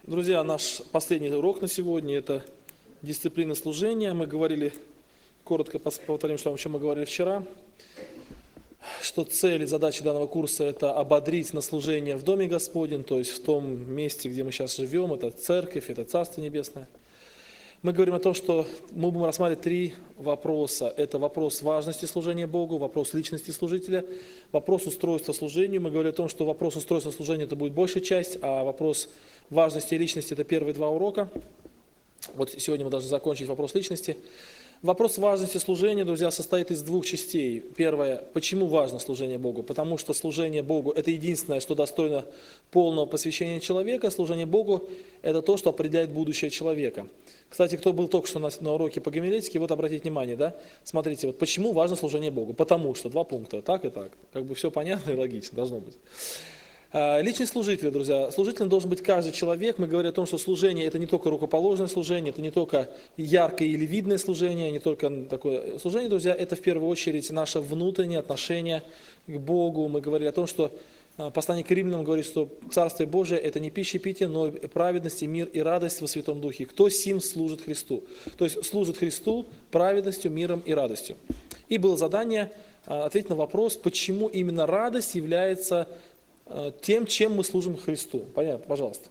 Друзья, наш последний урок на сегодня – это дисциплина служения. Мы говорили, коротко повторим, о чем мы говорили вчера, что цель и задача данного курса – это ободрить на служение в Доме Господень, то есть в том месте, где мы сейчас живем, это церковь, это Царство Небесное. Мы говорим о том, что мы будем рассматривать три вопроса. Это вопрос важности служения Богу, вопрос личности служителя, вопрос устройства служению. Мы говорим о том, что вопрос устройства служения – это будет большая часть, а вопрос важности и личности – это первые два урока. Вот сегодня мы должны закончить вопрос личности. Вопрос важности служения, друзья, состоит из двух частей. Первое, почему важно служение Богу? Потому что служение Богу – это единственное, что достойно полного посвящения человека. Служение Богу – это то, что определяет будущее человека. Кстати, кто был только что на уроке по гомилетике, вот обратите внимание, да? Смотрите, вот почему важно служение Богу? Потому что, два пункта, так и так. Как бы все понятно и логично должно быть. Личность служителя, друзья. Служителем должен быть каждый человек. Мы говорим о том, что служение – это не только рукоположное служение, это не только яркое или видное служение, не только такое служение, друзья. Это в первую очередь наше внутреннее отношение к Богу. Мы говорили о том, что послание к Римлянам говорит, что Царствие Божие – это не пища и питье, но праведность, и мир и радость во Святом Духе. Кто сим служит Христу? То есть служит Христу праведностью, миром и радостью. И было задание ответить на вопрос, почему именно радость является тем, чем мы служим Христу. Понятно? Пожалуйста.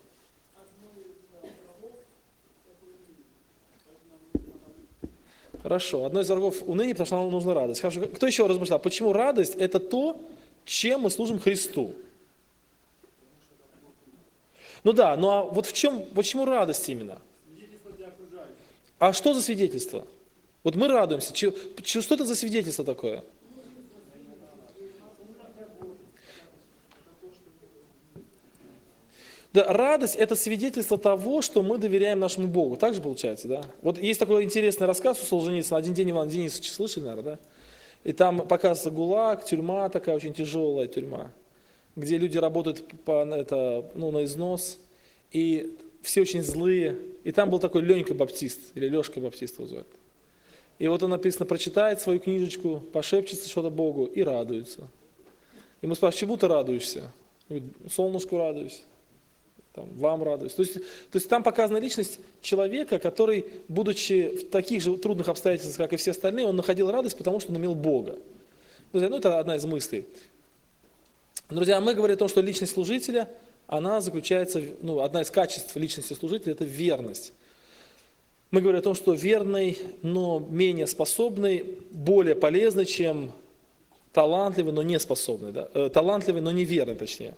Хорошо. Одно из врагов уныния, потому что нам нужна радость. Хорошо. Кто еще размышлял? Почему радость – это то, чем мы служим Христу? Ну да, ну а вот почему радость именно? А что за свидетельство? Вот мы радуемся. Что это за свидетельство такое? Да, радость – это свидетельство того, что мы доверяем нашему Богу. Так же получается, да? Вот есть такой интересный рассказ у Солженицына. «Один день Ивана Денисовича», слышали, наверное, да? И там показывается ГУЛАГ, тюрьма такая очень тяжелая тюрьма, где люди работают на износ, и все очень злые. И там был такой Ленька Баптист, или Лешка Баптист его звать. И вот он написано, прочитает свою книжечку, пошепчется что-то Богу и радуется. Ему спрашивают, чему ты радуешься? Он говорит, солнышку радуюсь. Вам радуюсь. То есть там показана личность человека, который, будучи в таких же трудных обстоятельствах, как и все остальные, он находил радость, потому что он имел Бога. Друзья, это одна из мыслей. Друзья, мы говорим о том, что личность служителя, она заключается, одна из качеств личности служителя – это верность. Мы говорим о том, что верный, но менее способный, более полезный, чем талантливый, но не способный. Да? Талантливый, но неверный, точнее.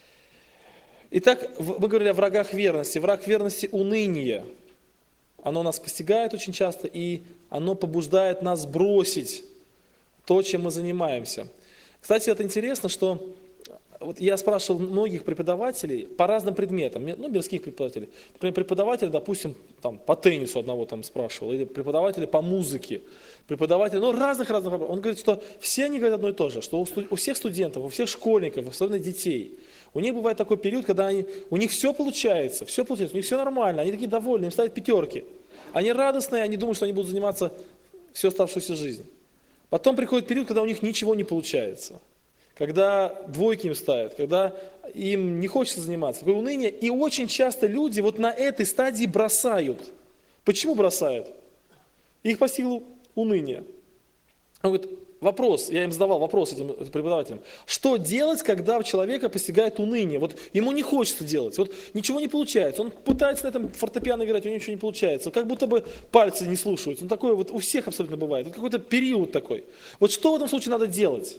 Итак, мы говорили о врагах верности. Враг верности – уныние. Оно нас постигает очень часто, и оно побуждает нас бросить то, чем мы занимаемся. Кстати, это интересно, что вот я спрашивал многих преподавателей по разным предметам, мирских преподавателей. Например, преподаватель, допустим, по теннису одного спрашивал, или преподавателя по музыке, преподавателя, разных. Он говорит, что все они говорят одно и то же, что у всех студентов, у всех школьников, особенно детей, у них бывает такой период, когда у них все получается, у них все нормально, они такие довольны, им ставят пятерки. Они радостные, они думают, что они будут заниматься всю оставшуюся жизнь. Потом приходит период, когда у них ничего не получается, когда двойки им ставят, когда им не хочется заниматься, такое уныние. И очень часто люди вот на этой стадии бросают. Почему бросают? Их постигло уныние. Он говорит, я им задавал вопрос этим преподавателям. Что делать, когда у человека постигает уныние? Вот ему не хочется делать, вот ничего не получается. Он пытается на этом фортепиано играть, у него ничего не получается. Как будто бы пальцы не слушаются. Такое вот у всех абсолютно бывает. Вот какой-то период такой. Вот что в этом случае надо делать?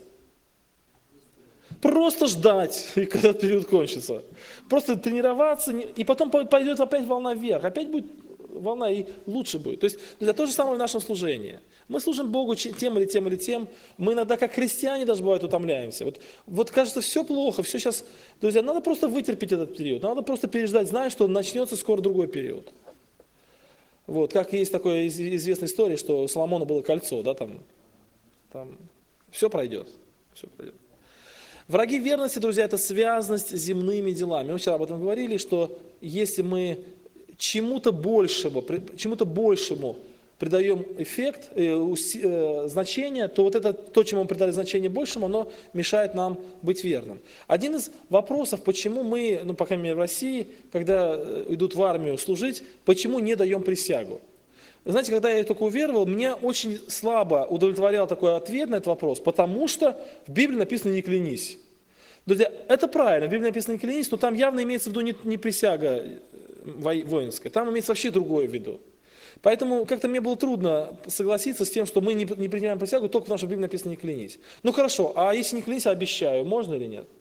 Просто ждать, когда период кончится. Просто тренироваться, и потом пойдет опять волна вверх. Опять будет волна, и лучше будет. То есть это то же самое в нашем служении. Мы служим Богу тем или тем или тем. Мы иногда, как христиане, даже бывает утомляемся. Вот кажется, все плохо, все сейчас. Друзья, надо просто вытерпеть этот период. Надо просто переждать, зная, что начнется скоро другой период. Вот, как есть такая известная история, что у Соломона было кольцо, да, там все пройдет. Все пройдет. Враги верности, друзья, это связанность с земными делами. Мы вчера об этом говорили, что если мы чему-то большему придаем эффект, значение, то вот это, то, чему мы придали значение большему, оно мешает нам быть верным. Один из вопросов, почему мы, ну, по крайней мере, в России, когда идут в армию служить, почему не даем присягу? Знаете, когда я только уверовал, меня очень слабо удовлетворял такой ответ на этот вопрос, потому что в Библии написано «не клянись». Друзья, это правильно, в Библии написано «не клянись», но там явно имеется в виду не присяга воинская, там имеется вообще другое в виду. Поэтому как-то мне было трудно согласиться с тем, что мы не принимаем присягу, только потому что в Библии написано «не клянись». Ну хорошо, а если не клянись, обещаю, можно или нет?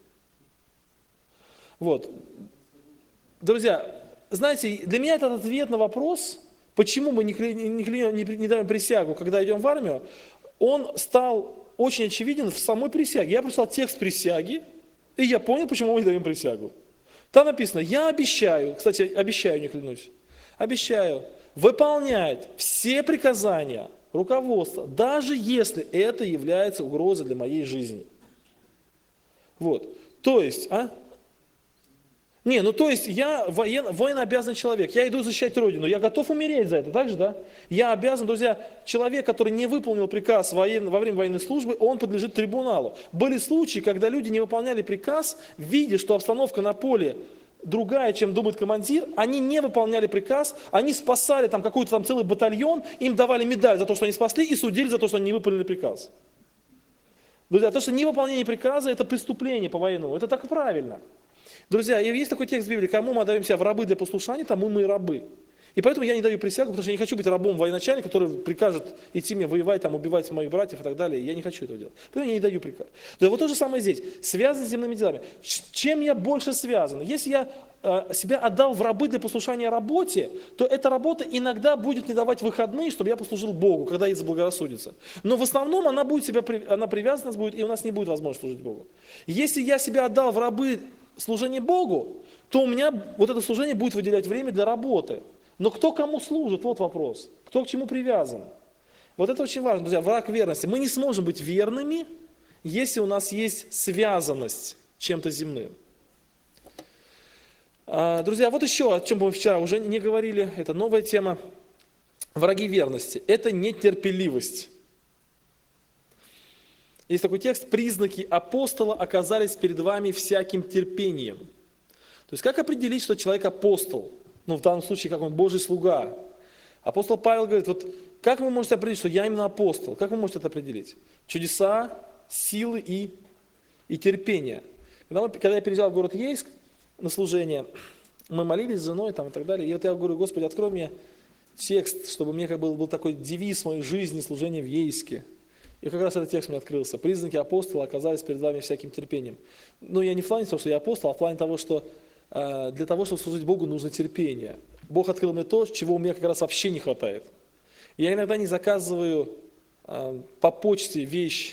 Вот. Друзья, знаете, для меня этот ответ на вопрос, почему мы не даем присягу, когда идем в армию, он стал очень очевиден в самой присяге. Я прочитал текст присяги, и я понял, почему мы не даем присягу. Там написано, я обещаю, кстати, обещаю, не клянусь, обещаю выполнять все приказания руководства, даже если это является угрозой для моей жизни. Вот, то есть, то есть я военнообязанный человек, я иду защищать Родину, я готов умереть за это, так же, да? Я обязан, друзья, человек, который не выполнил приказ во время военной службы, он подлежит трибуналу. Были случаи, когда люди не выполняли приказ, видя, что обстановка на поле другая, чем думает командир, они не выполняли приказ, они спасали там какой-то там целый батальон, им давали медаль за то, что они спасли, и судили за то, что они не выполнили приказ. Друзья, то, что невыполнение приказа, это преступление по-военному, это так правильно. Друзья, есть такой текст в Библии, кому мы отдаем себя в рабы для послушания, тому мы и рабы. И поэтому я не даю присягу, потому что я не хочу быть рабом военачальника, который прикажет идти мне воевать, там, убивать моих братьев и так далее. Я не хочу этого делать. Поэтому я не даю приказ. Да, вот то же самое здесь. Связано с земными делами. Чем я больше связан? Если я себя отдал в рабы для послушания работе, то эта работа иногда будет мне давать выходные, чтобы я послужил Богу, когда ей заблагорассудится. Но в основном она привязана будет, и у нас не будет возможности служить Богу. Если я себя отдал в рабы служения Богу, то у меня вот это служение будет выделять время для работы. Но кто кому служит, вот вопрос. Кто к чему привязан. Вот это очень важно, друзья, враг верности. Мы не сможем быть верными, если у нас есть связанность чем-то земным. Друзья, вот еще, о чем мы вчера уже не говорили, это новая тема. Враги верности. Это нетерпеливость. Есть такой текст, признаки апостола оказались перед вами всяким терпением. То есть как определить, что человек апостол? Ну, в данном случае, как он Божий слуга. Апостол Павел говорит, вот как вы можете определить, что я именно апостол? Как вы можете это определить? Чудеса, силы и терпение. Когда я переезжал в город Ейск на служение, мы молились с женой там, и так далее. И вот я говорю, Господи, открой мне текст, чтобы мне как бы был такой девиз моей жизни, служения в Ейске. И как раз этот текст мне открылся. Признаки апостола оказались перед вами всяким терпением. Ну, я не в плане того, что я апостол, а в плане того, что для того, чтобы служить Богу, нужно терпение. Бог открыл мне то, чего у меня как раз вообще не хватает. Я иногда не заказываю по почте вещь,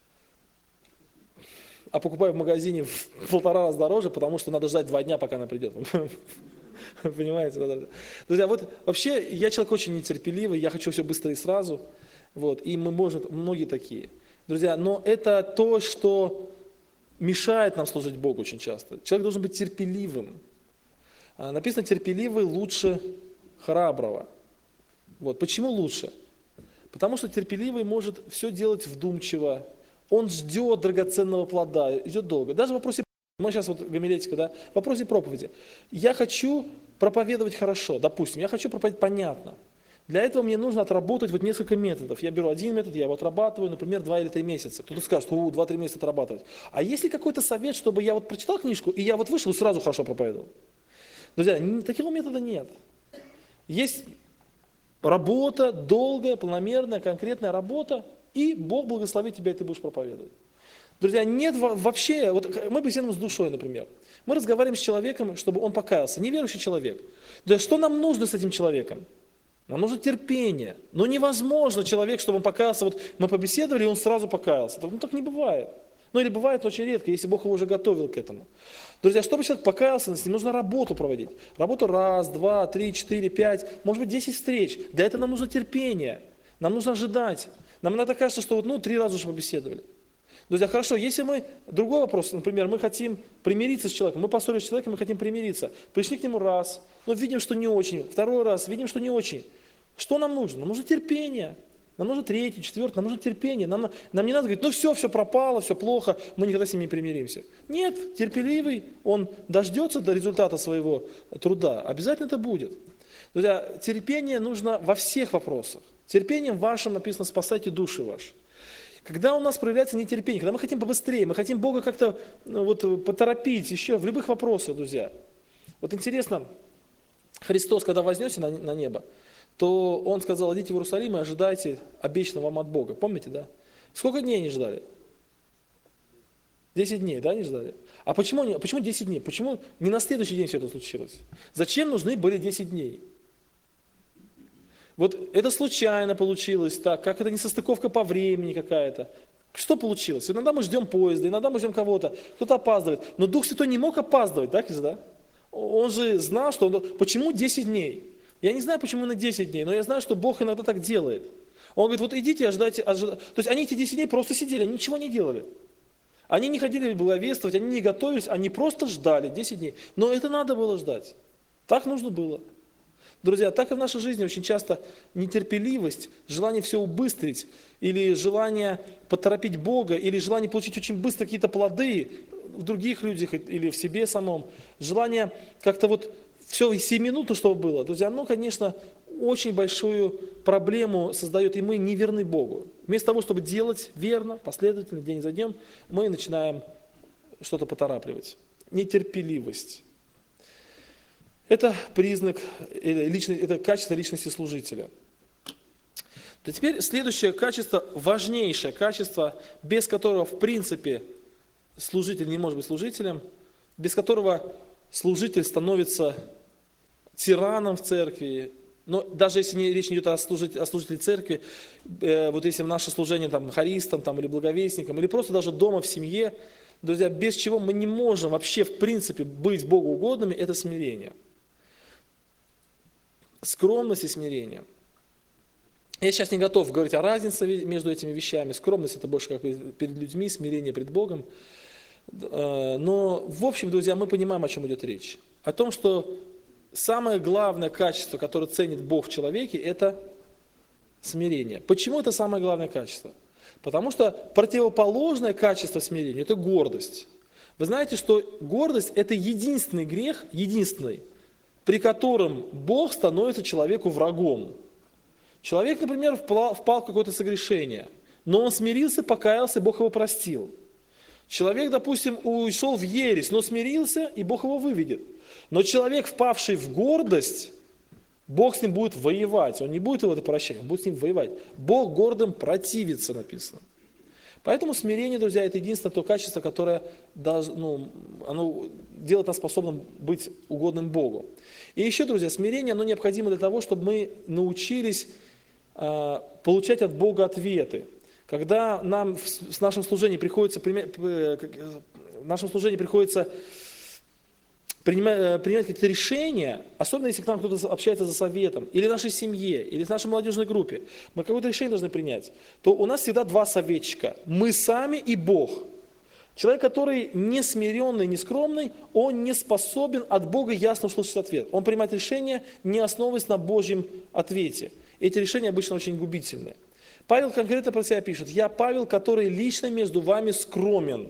а покупаю в магазине в 1,5 раза дороже, потому что надо ждать 2 дня, пока она придет. Понимаете? Друзья, вот вообще я человек очень нетерпеливый, я хочу все быстро и сразу. Вот, и многие такие. Друзья, но это то, что мешает нам служить Богу очень часто. Человек должен быть терпеливым. Написано, терпеливый лучше храброго. Вот. Почему лучше? Потому что терпеливый может все делать вдумчиво. Он ждет драгоценного плода, идет долго. Даже в вопросе, мы сейчас вот гомилетика, да, в вопросе проповеди. Я хочу проповедовать хорошо, допустим, я хочу проповедовать понятно. Для этого мне нужно отработать вот несколько методов. Я беру один метод, я его отрабатываю, например, 2 или 3 месяца. Кто-то скажет, 2-3 месяца отрабатывать. А есть ли какой-то совет, чтобы я вот прочитал книжку, и я вот вышел и сразу хорошо проповедовал? Друзья, такого метода нет. Есть работа, долгая, планомерная, конкретная работа, и Бог благословит тебя, и ты будешь проповедовать. Друзья, нет вообще, вот мы беседуем с душой, например. Мы разговариваем с человеком, чтобы он покаялся, неверующий человек. Да что нам нужно с этим человеком? Нам нужно терпение. Но невозможно человек, чтобы он покаялся, вот мы побеседовали, и он сразу покаялся. Ну так не бывает. Ну или бывает очень редко, если Бог его уже готовил к этому. Друзья, чтобы человек покаялся, с ним нужно работу проводить. Работу 1, 2, 3, 4, 5, может быть 10 встреч. Для этого нам нужно терпение. Нам нужно ожидать. Нам иногда кажется, что 3 раза уже побеседовали. Друзья, хорошо, если другой вопрос, например, мы хотим примириться с человеком, мы поссорились с человеком, мы хотим примириться. Пришли к нему раз, но видим, что не очень. 2 раз, видим, что не очень. Что нам нужно? Нам нужно терпение. Нам нужно третье, четвертое, нам нужно терпение. Нам не надо говорить, ну все пропало, все плохо, мы никогда с ним не примиримся. Нет, терпеливый, он дождется до результата своего труда. Обязательно это будет. Друзья, терпение нужно во всех вопросах. Терпением вашим написано «спасайте души ваши». Когда у нас проявляется нетерпение, когда мы хотим побыстрее, мы хотим Бога как-то поторопить еще в любых вопросах, друзья. Вот интересно, Христос, когда вознесся на небо, то Он сказал: идите в Иерусалим и ожидайте обещанного вам от Бога. Помните, да? Сколько дней они ждали? 10 дней, да, они ждали? А почему 10 дней? Почему не на следующий день все это случилось? Зачем нужны были 10 дней? Вот это случайно получилось так, как это несостыковка по времени какая-то. Что получилось? Иногда мы ждем поезда, иногда мы ждем кого-то, кто-то опаздывает. Но Дух Святой не мог опаздывать, так да? Он же знал, что... Почему 10 дней? Я не знаю, почему на 10 дней, но я знаю, что Бог иногда так делает. Он говорит, вот идите, ожидайте. То есть они эти 10 дней просто сидели, они ничего не делали. Они не ходили благовествовать, они не готовились, они просто ждали 10 дней. Но это надо было ждать. Так нужно было. Друзья, так и в нашей жизни очень часто нетерпеливость, желание все убыстрить, или желание поторопить Бога, или желание получить очень быстро какие-то плоды в других людях или в себе самом, желание как-то вот все сиюминутно, чтобы было, друзья, оно, конечно, очень большую проблему создает, и мы не верны Богу. Вместо того, чтобы делать верно, последовательно, день за днем, мы начинаем что-то поторапливать. Нетерпеливость. Это признак, это качество личности служителя. То теперь следующее качество, важнейшее качество, без которого, в принципе, служитель не может быть служителем, без которого служитель становится тираном в церкви. Но даже если речь не идет о служителе церкви, вот если в наше служение там, хористам там, или благовестникам, или просто даже дома в семье, друзья, без чего мы не можем вообще в принципе быть Богу угодными, это смирение. Скромность и смирение. Я сейчас не готов говорить о разнице между этими вещами. Скромность – это больше как перед людьми, смирение пред Богом. Но, в общем, друзья, мы понимаем, о чем идет речь. О том, что самое главное качество, которое ценит Бог в человеке, это смирение. Почему это самое главное качество? Потому что противоположное качество смирения – это гордость. Вы знаете, что гордость – это единственный грех, единственный, при котором Бог становится человеку врагом. Человек, например, впал в какое-то согрешение, но он смирился, покаялся, Бог его простил. Человек, допустим, ушел в ересь, но смирился, и Бог его выведет. Но человек, впавший в гордость, Бог с ним будет воевать. Он не будет его прощать, он будет с ним воевать. Бог гордым противится, написано. Поэтому смирение, друзья, это единственное то качество, которое оно делает нас способным быть угодным Богу. И еще, друзья, смирение, оно необходимо для того, чтобы мы научились получать от Бога ответы. Когда нам в нашем служении приходится принимать какие-то решения, особенно если к нам кто-то общается за советом, или в нашей семье, или в нашей молодежной группе, мы какое-то решение должны принять, то у нас всегда два советчика. Мы сами и Бог. Человек, который не смиренный, не скромный, он не способен от Бога ясно услышать ответ. Он принимает решение, не основываясь на Божьем ответе. Эти решения обычно очень губительны. Павел конкретно про себя пишет: «Я Павел, который лично между вами скромен».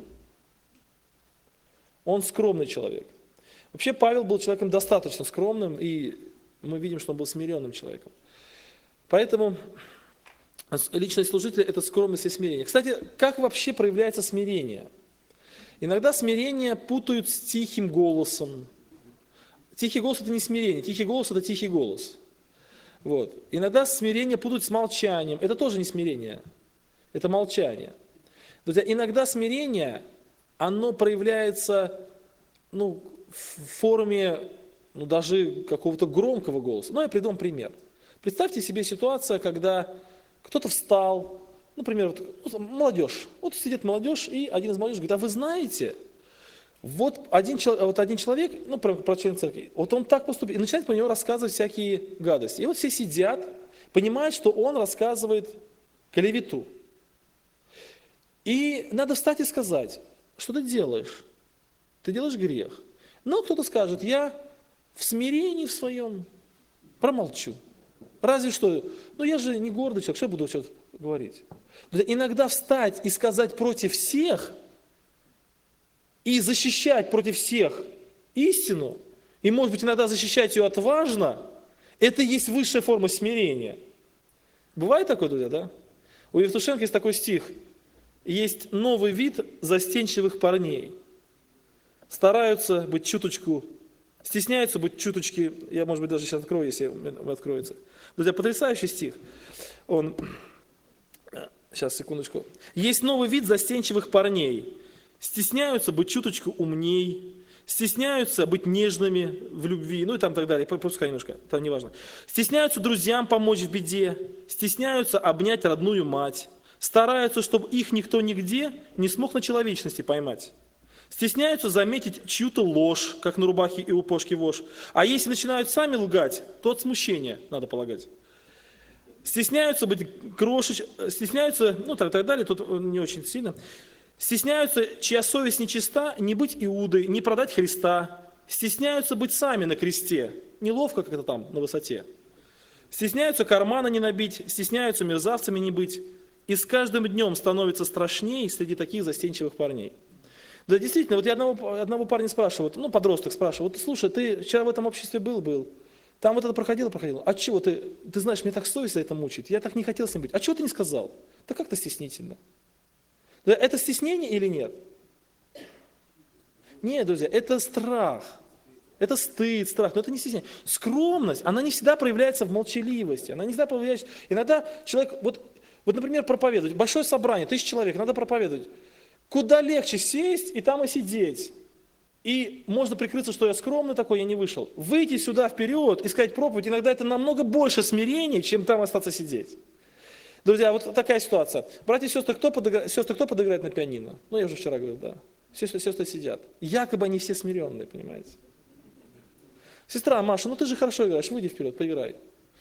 Он скромный человек. Вообще Павел был человеком достаточно скромным, и мы видим, что он был смиренным человеком. Поэтому личность служителя – это скромность и смирение. Кстати, как вообще проявляется смирение? Иногда смирение путают с тихим голосом. Тихий голос – это не смирение, тихий голос – это тихий голос. Вот. Иногда смирение путают с молчанием. Это тоже не смирение, это молчание. Друзья, иногда смирение, оно проявляется в форме даже какого-то громкого голоса. Я приведу вам пример. Представьте себе ситуацию, когда кто-то встал, например, молодежь. Вот сидит молодежь, и один из молодежи говорит: а вы знаете, вот один человек, про член церкви, вот он так поступил, и начинает про него рассказывать всякие гадости. И вот все сидят, понимают, что он рассказывает клевету. И надо встать и сказать: что ты делаешь? Ты делаешь грех. Но кто-то скажет: я в смирении в своем промолчу. Разве что, ну я же не гордый человек, что я буду что-то говорить? Иногда встать и сказать против всех, и защищать против всех истину, и, может быть, иногда защищать ее отважно, это и есть высшая форма смирения. Бывает такое, друзья, да? У Евтушенко есть такой стих. Есть новый вид застенчивых парней. Стараются быть чуточку, стесняются быть чуточки, я, может быть, даже сейчас открою, если откроется. Друзья, потрясающий стих. Он, сейчас, секундочку. Есть новый вид застенчивых парней. Стесняются быть чуточку умней, стесняются быть нежными в любви, ну и там так далее, пропускай немножко, там неважно. Стесняются друзьям помочь в беде, стесняются обнять родную мать, стараются, чтобы их никто нигде не смог на человечности поймать. Стесняются заметить чью-то ложь, как на рубахе и у Пошки вошь. А если начинают сами лгать, то от смущения, надо полагать. Стесняются быть стесняются, ну так далее, тут не очень сильно. Стесняются, чья совесть нечиста, не быть Иудой, не продать Христа. Стесняются быть сами на кресте, неловко как-то там на высоте. Стесняются кармана не набить, стесняются мерзавцами не быть. И с каждым днем становится страшнее среди таких застенчивых парней. Да, действительно, вот я одного парня спрашиваю, ну, подросток спрашиваю, вот слушай, ты вчера в этом обществе был, там вот это проходило, а чего ты знаешь, мне так совесть за это мучает, я так не хотел с ним быть, а чего ты не сказал? Да как-то стеснительно. Да, это стеснение или нет? Нет, друзья, это страх, это стыд, страх, но это не стеснение. Скромность, она не всегда проявляется в молчаливости, она не всегда проявляется, иногда человек, вот, например, проповедовать, большое собрание, 1000 человек, надо проповедовать. Куда легче сесть и там и сидеть. И можно прикрыться, что я скромный такой, я не вышел. Выйти сюда вперед и сказать проповедь, иногда это намного больше смирения, чем там остаться сидеть. Друзья, вот такая ситуация. Братья и сестры, кто подыграет на пианино? Ну, я уже вчера говорил, да. Сестры сидят. Якобы они все смиренные, понимаете. Сестра, Маша, ну ты же хорошо играешь, выйди вперед, поиграй.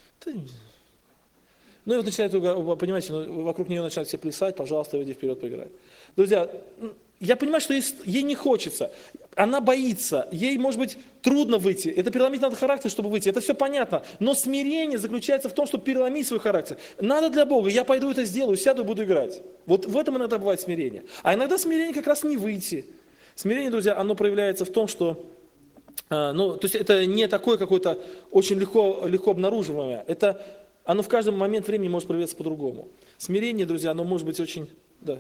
Ну и вот начинает, понимаете, вокруг нее начинают все плясать, пожалуйста, выйди вперед, поиграй. Друзья, я понимаю, что ей не хочется, она боится, ей, может быть, трудно выйти, это переломить надо характер, чтобы выйти, это все понятно, но смирение заключается в том, чтобы переломить свой характер. Надо для Бога, я пойду это сделаю, сяду и буду играть. Вот в этом иногда бывает смирение. А иногда смирение как раз не выйти. Смирение, друзья, оно проявляется в том, что, то есть это не такое какое-то очень легко обнаруживаемое, это оно в каждый момент времени может проявляться по-другому. Смирение, друзья, оно может быть очень... Да.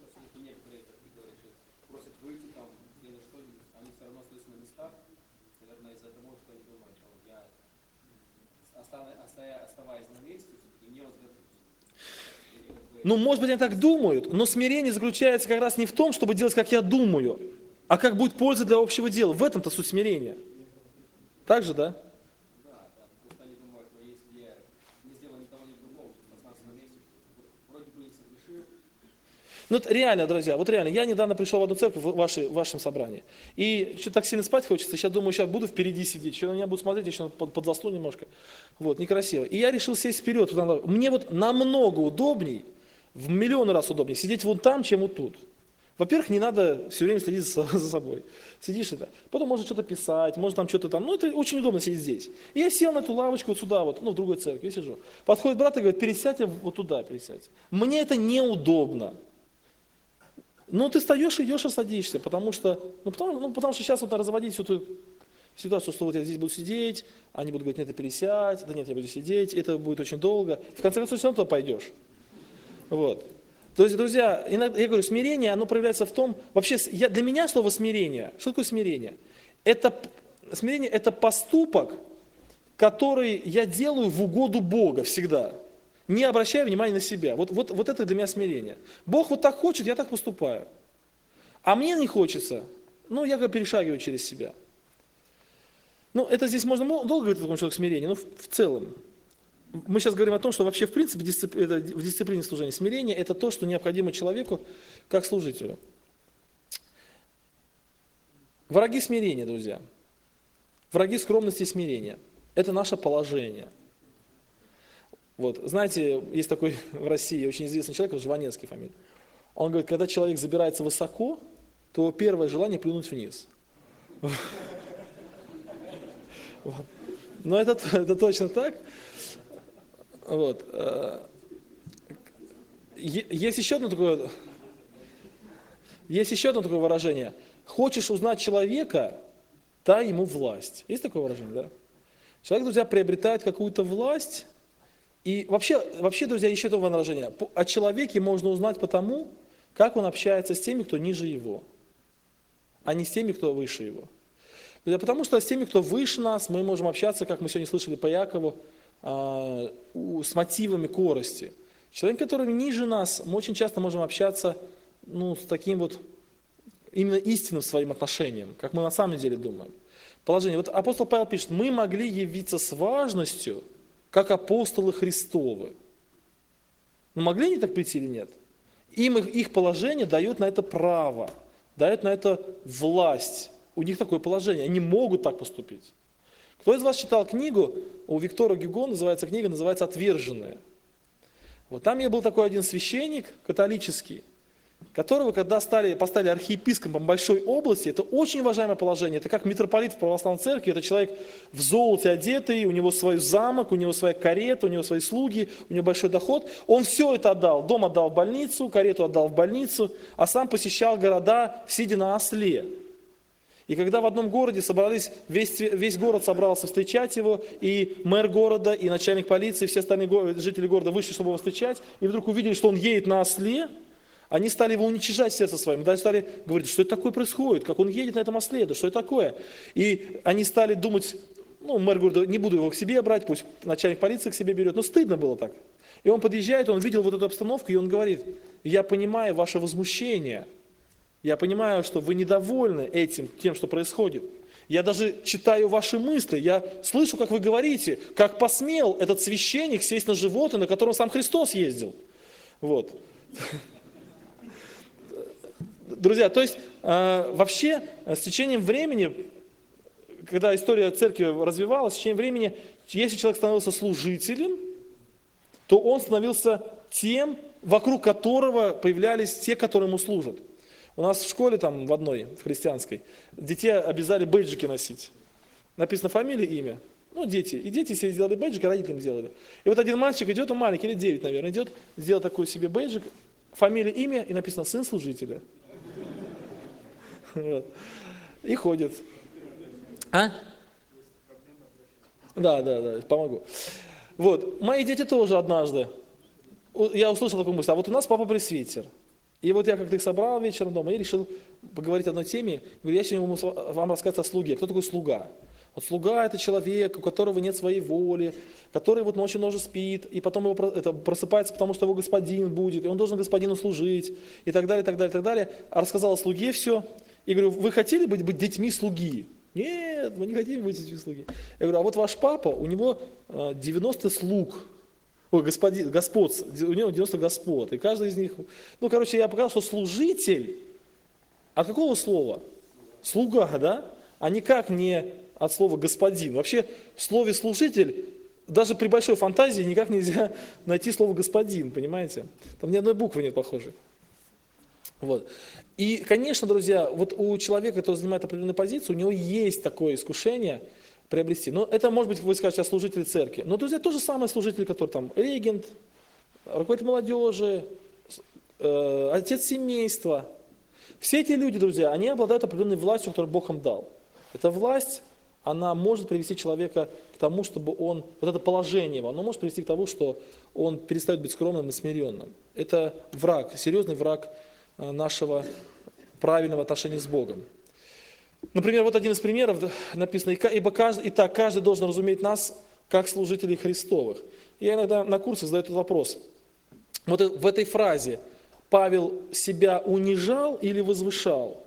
Ну, может быть, они так думают, но смирение заключается как раз не в том, чтобы делать, как я думаю, а как будет польза для общего дела. В этом-то суть смирения. Так же, да? Ну, это реально, друзья, вот реально, я недавно пришел в одну церковь в вашем собрании, и что-то так сильно спать хочется, сейчас думаю, сейчас буду впереди сидеть, что на меня будут смотреть, еще под заслу немножко, вот, некрасиво. И я решил сесть вперед, мне вот намного удобней, в миллион раз удобнее сидеть вон там, чем вот тут. Во-первых, не надо все время следить за собой. Сидишь это, потом можно что-то писать, можно там что-то там, ну это очень удобно сидеть здесь. И я сел на эту лавочку вот сюда вот, ну в другой церкви, я сижу. Подходит брат и говорит, пересядьте вот туда, пересядьте. Мне это неудобно. Ну, ты встаешь, идешь и садишься, потому что сейчас вот разводить всю эту ситуацию, что вот я здесь буду сидеть, они будут говорить, нет, ты пересядь, да нет, я буду сидеть, это будет очень долго. В конце концов, все равно туда пойдешь. Вот. То есть, друзья, иногда, я говорю, смирение, оно проявляется в том, вообще, для меня слово смирение, что такое смирение? Смирение – это поступок, который я делаю в угоду Бога всегда. Не обращая внимания на себя. Вот это для меня смирение. Бог вот так хочет, я так поступаю. А мне не хочется, ну, я как перешагиваю через себя. Ну, это здесь можно долго говорить о таком человеке смирении, но в целом. Мы сейчас говорим о том, что вообще, в принципе, в дисциплине служения смирение – это то, что необходимо человеку как служителю. Враги смирения, друзья. Враги скромности и смирения – это наше положение. Вот. Знаете, есть такой в России очень известный человек, Жванецкий фамилия. Он говорит, когда человек забирается высоко, то его первое желание плюнуть вниз. Но это точно так. Вот. Есть еще одно такое выражение. Хочешь узнать человека, дай ему власть. Есть такое выражение, да? Человек, друзья, приобретает какую-то власть. И вообще, друзья, еще это выражение. О человеке можно узнать потому, как он общается с теми, кто ниже его, а не с теми, кто выше его. Потому что с теми, кто выше нас, мы можем общаться, как мы сегодня слышали по Якову, с мотивами корости. Человек, который ниже нас, мы очень часто можем общаться с таким вот именно истинным своим отношением, как мы на самом деле думаем. Положение. Вот апостол Павел пишет, мы могли явиться с важностью, как апостолы Христовы. Но могли они так прийти или нет? Их положение дает на это право, дает на это власть. У них такое положение, они могут так поступить. Кто из вас читал книгу, у Виктора Гюго книга называется «Отверженные». Вот там был такой один священник католический, которого, когда поставили архиепископом большой области, это очень уважаемое положение, это как митрополит в православной церкви, это человек в золоте одетый, у него свой замок, у него своя карета, у него свои слуги, у него большой доход. Он все это отдал, дом отдал в больницу, карету отдал в больницу, а сам посещал города, сидя на осле. И когда в одном городе собрались, весь город собрался встречать его, и мэр города, и начальник полиции, все остальные жители города вышли, чтобы его встречать, и вдруг увидели, что он едет на осле, они стали его уничижать в сердце своим, даже стали говорить, что это такое происходит, как он едет на этом осле, да что это такое. И они стали думать, мэр города, не буду его к себе брать, пусть начальник полиции к себе берет, но стыдно было так. И он подъезжает, он видел вот эту обстановку, и он говорит, я понимаю ваше возмущение, я понимаю, что вы недовольны тем, что происходит. Я даже читаю ваши мысли, я слышу, как вы говорите, как посмел этот священник сесть на животное, на котором сам Христос ездил. Вот. Друзья, то есть вообще с течением времени, когда история церкви развивалась, с течением времени, если человек становился служителем, то он становился тем, вокруг которого появлялись те, которые ему служат. У нас в школе, в одной, в христианской, детей обязали бейджики носить. Написано фамилия, имя. Дети. И дети себе сделали бейджик, и родителям сделали. И вот один мальчик идет, он маленький, лет 9, наверное, идет, сделал такой себе бейджик, фамилия, имя, и написано «сын служителя». И ходит. Да, помогу. Вот, мои дети тоже однажды, я услышал такую мысль, а вот у нас папа пресвитер. И вот я как-то их собрал вечером дома и решил поговорить о одной теме. Говорю, я сегодня вам рассказать о слуге. Кто такой слуга? Вот слуга – это человек, у которого нет своей воли, который вот ночью ночью спит, и потом его просыпается, потому что его господин будет, и он должен господину служить, и так далее, и так далее, и так далее. А рассказал о слуге все. И говорю, вы хотели быть детьми слуги? Нет, мы не хотим быть детьми слуги. Я говорю, а вот ваш папа, у него 90 слуг. Ой, господ, у него 90 господ, и каждый из них, я показал, что служитель, от какого слова? Слуга, да? А никак не от слова господин. Вообще в слове служитель, даже при большой фантазии никак нельзя найти слово господин, понимаете? Там ни одной буквы нет похожей. Вот. И, конечно, друзья, вот у человека, который занимает определенную позицию, у него есть такое искушение приобрести. Но это, может быть, вы скажете, служители церкви. Но, друзья, то же самое служители, который там регент, руководитель молодежи, отец семейства. Все эти люди, друзья, они обладают определенной властью, которую Бог им дал. Эта власть, она может привести человека к тому, чтобы вот это положение его, оно может привести к тому, что он перестает быть скромным и смиренным. Это враг, серьезный враг нашего правильного отношения с Богом. Например, вот один из примеров написано, «Итак, каждый должен разуметь нас, как служителей Христовых». Я иногда на курсе задаю этот вопрос. Вот в этой фразе Павел себя унижал или возвышал?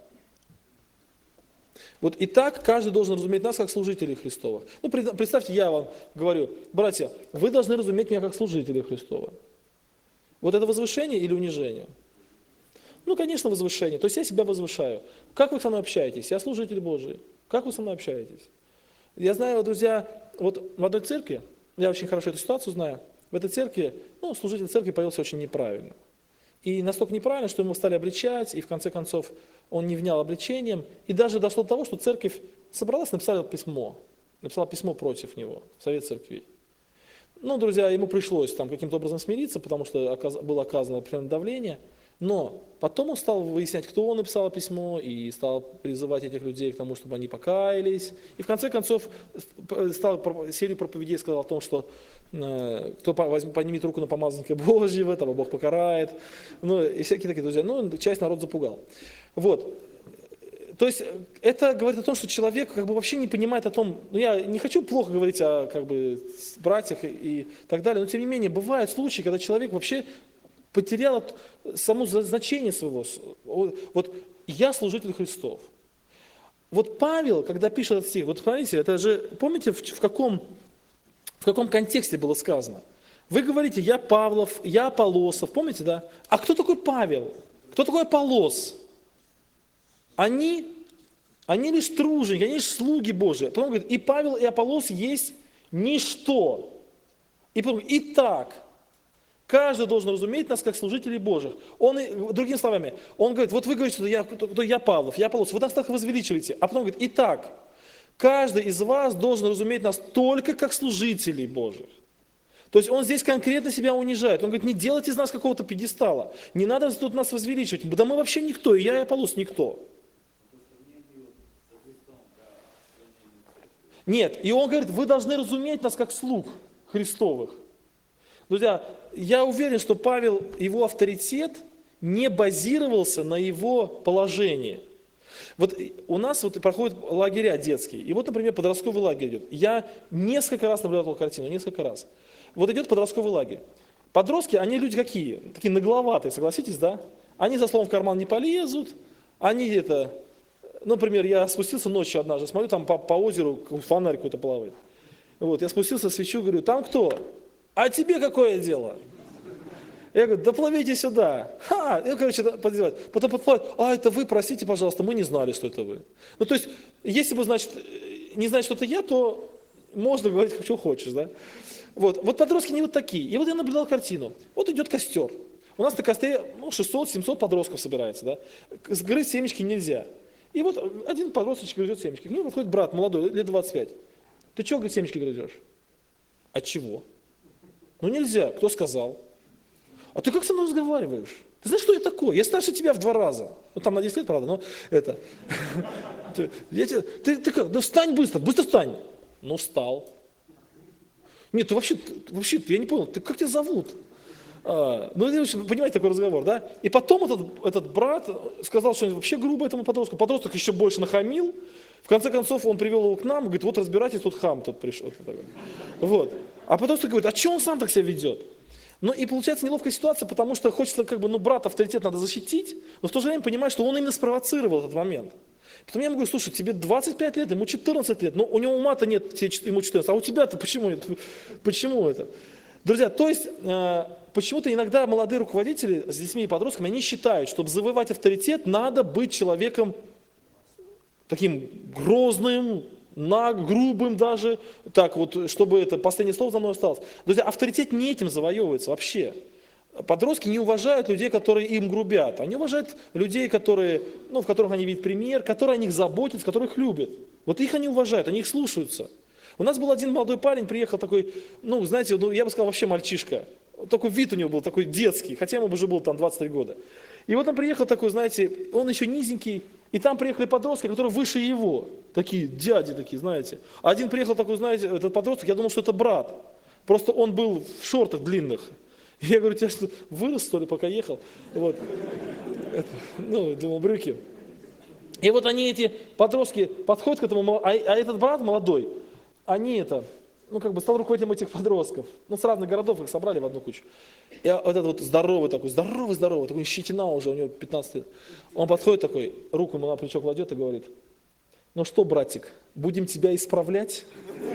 Вот «Итак, каждый должен разуметь нас, как служителей Христовых». Представьте, я вам говорю, братья, вы должны разуметь меня, как служителей Христова. Вот это возвышение или унижение? Конечно, возвышение. То есть я себя возвышаю. Как вы со мной общаетесь? Я служитель Божий. Как вы со мной общаетесь? Я знаю, друзья, вот в одной церкви, я очень хорошо эту ситуацию знаю, в этой церкви, служитель церкви повелся очень неправильно. И настолько неправильно, что ему стали обличать, и в конце концов он не внял обличением. И даже дошло до того, что церковь собралась, написала письмо против него, в Совет церквей. Ну, друзья, ему пришлось там каким-то образом смириться, потому что было оказано определенное давление. Но потом он стал выяснять, кто написал письмо, и стал призывать этих людей к тому, чтобы они покаялись. И в конце концов стал серию проповедей, сказал о том, что кто поднимет руку на помазанника Божьего, того Бог покарает. Ну, и всякие такие, друзья. Ну, часть народ запугал. Вот. То есть это говорит о том, что человек как бы вообще не понимает о том, ну я не хочу плохо говорить о как бы братьях и так далее, но тем не менее бывают случаи, когда человек вообще потерял само значение своего. Вот я служитель Христов. Вот Павел, когда пишет этот стих, вот смотрите, это же, помните, в каком контексте было сказано? Вы говорите, я Павлов, я Аполлосов, помните, да? А кто такой Павел? Кто такой Аполлос? Они лишь труженики, они лишь слуги Божии. Потом говорит, и Павел, и Аполлос есть ничто. И потом, итак, каждый должен разуметь нас как служителей Божьих. Другими словами, он говорит, вот вы говорите, что я Павлов, я Аполлос, вы нас так возвеличиваете. А потом говорит, итак, каждый из вас должен разуметь нас только как служителей Божьих. То есть он здесь конкретно себя унижает. Он говорит, не делайте из нас какого-то пьедестала. Не надо тут нас возвеличивать. Да мы вообще никто, и я, и Аполлос никто. Нет, и он говорит, вы должны разуметь нас как слуг Христовых. Друзья, я уверен, что Павел, его авторитет не базировался на его положении. Вот у нас вот проходят лагеря детские, и вот, например, подростковый лагерь идет. Я несколько раз наблюдал эту картину, несколько раз. Вот идет подростковый лагерь. Подростки, они люди какие? Такие нагловатые, согласитесь, да? Они за словом в карман не полезут, они например, я спустился ночью однажды, смотрю, там по озеру фонарь какой-то плавает. Вот, я спустился, свечу, говорю, там кто? А тебе какое дело? Я говорю, да плывите сюда. Я, поддеваю. Потом подплывает, это вы, простите, пожалуйста, мы не знали, что это вы. Ну, то есть, если бы, значит, не знать, что это я, то можно говорить, что хочешь, да? Вот подростки не вот такие. И вот я наблюдал картину. Вот идет костер. У нас на костре 600-700 подростков собирается, да? Сгрызть семечки нельзя. И вот один подросточек грызет семечки. К нему подходит брат молодой, лет 25. Ты чего, говорит, семечки грызешь? От чего? Ну нельзя. Кто сказал? А ты как со мной разговариваешь? Ты знаешь, что я такой? Я старше тебя в 2 раза. Ну там на 10 лет, правда, но это... Ты как? Да встань быстро, быстро встань. Ну встал. Нет, ты вообще, я не понял, как тебя зовут? Вы понимаете такой разговор, да? И потом этот брат сказал что-нибудь вообще грубо этому подростку. Подросток еще больше нахамил. В конце концов он привел его к нам и говорит, вот разбирайтесь, тут хам тут пришел. Вот. А подросток говорит, а что он сам так себя ведет? Ну и получается неловкая ситуация, потому что хочется брат авторитет надо защитить, но в то же время понимать, что он именно спровоцировал этот момент. Потом я ему говорю, слушай, тебе 25 лет, ему 14 лет, но у него ума-то нет, ему 14, а у тебя-то почему нет? Почему это? Друзья, то есть почему-то иногда молодые руководители с детьми и подростками, они считают, чтобы завоевать авторитет, надо быть человеком таким грозным, грубым даже, так вот, чтобы это последнее слово за мной осталось. Друзья, авторитет не этим завоевывается вообще. Подростки не уважают людей, которые им грубят. Они уважают людей, в которых они видят пример, которые о них заботятся, которых любят. Вот их они уважают, они их слушаются. У нас был один молодой парень, приехал такой, знаете, я бы сказал, вообще мальчишка. Такой вид у него был, такой детский, хотя ему уже было там 23 года. И вот он приехал такой, знаете, он еще низенький, и там приехали подростки, которые выше его. Такие дяди такие, знаете. А один приехал такой, знаете, этот подросток, я думал, что это брат. Просто он был в шортах длинных. И я говорю, тебя что, вырос, что ли, пока ехал? Вот. Думал, брюки. И вот они, эти подростки, подходят к этому, а этот брат молодой, они стал руководителем этих подростков. С разных городов их собрали в одну кучу. И вот этот вот здоровый, такой щетина уже, у него 15 лет. Он подходит такой, руку ему на плечо кладет и говорит, ну что, братик, будем тебя исправлять?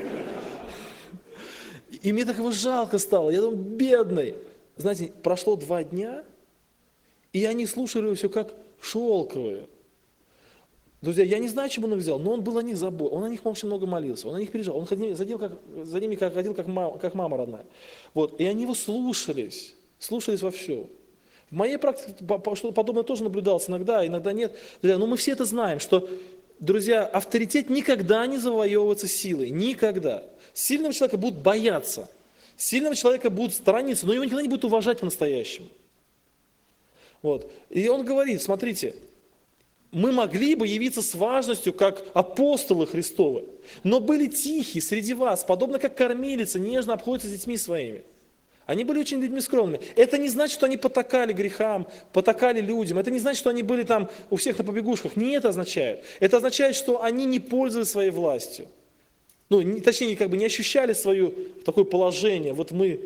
И мне так его жалко стало, я думаю, бедный. Знаете, прошло 2 дня, и они слушали его все как шелковые. Друзья, я не знаю, чем он их взял, но он был о них заботен, он о них очень много молился, он о них переживал, он ходил за ними как мама родная. Вот, и они его слушались во всем. В моей практике что-то подобное тоже наблюдалось, иногда нет. Друзья, но мы все это знаем, что, друзья, авторитет никогда не завоевывается силой, никогда. Сильного человека будут бояться. Сильного человека будут сторониться, но его никогда не будут уважать по-настоящему. Вот. И он говорит, смотрите, мы могли бы явиться с важностью, как апостолы Христовы, но были тихие среди вас, подобно как кормилица нежно обходится с детьми своими. Они были очень людьми скромными. Это не значит, что они потакали грехам, потакали людям. Это не значит, что они были там у всех на побегушках. Не это означает. Это означает, что они не пользовались своей властью. Ну, точнее, как бы не ощущали свое такое положение. Вот мы